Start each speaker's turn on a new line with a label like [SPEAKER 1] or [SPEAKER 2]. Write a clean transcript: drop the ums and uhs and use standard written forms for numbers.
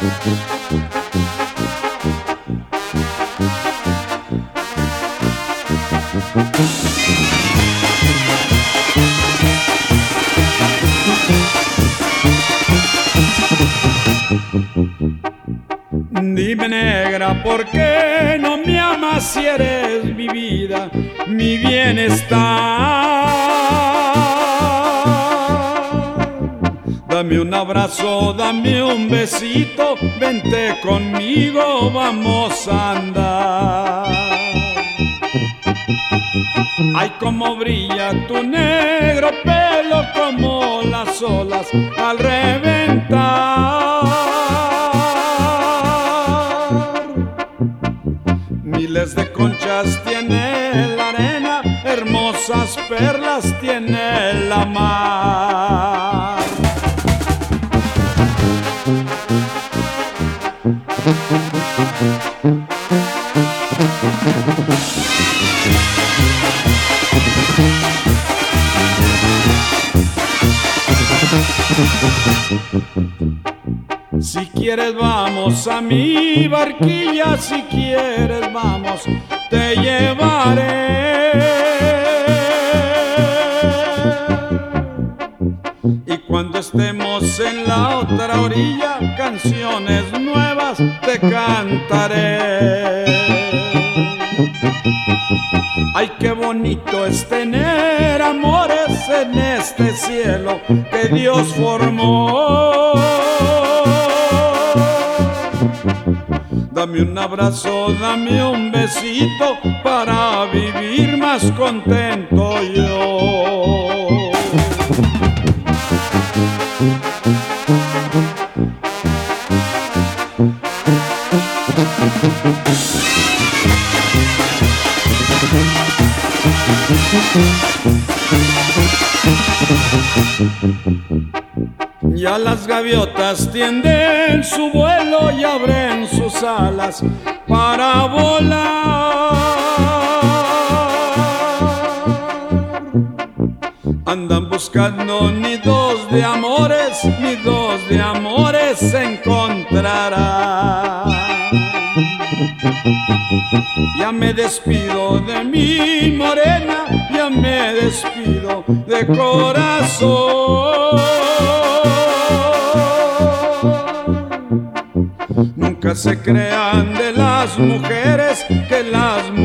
[SPEAKER 1] Dime, negra, ¿por qué no me amas si eres mi vida, mi bienestar? Dame un abrazo, dame un besito, vente conmigo, vamos a andar. Ay, cómo brilla tu negro pelo como las olas al reventar. Miles de conchas tiene la arena, hermosas perlas tiene la mar. Si quieres vamos a mi barquilla, si quieres vamos, te llevaré. Y cuando estemos en la otra orilla, canciones nuevas te cantaré. Ay, qué bonito es tener amores en este cielo que Dios formó. Dame un abrazo, dame un besito para vivir más contento yo. Ya las gaviotas tienden su vuelo y abren sus alas para volar. Andan buscando nidos de amores se encontrarán. Ya me despido de mi morena, ya me despido de corazón. Nunca se crean de las mujeres que las mujeres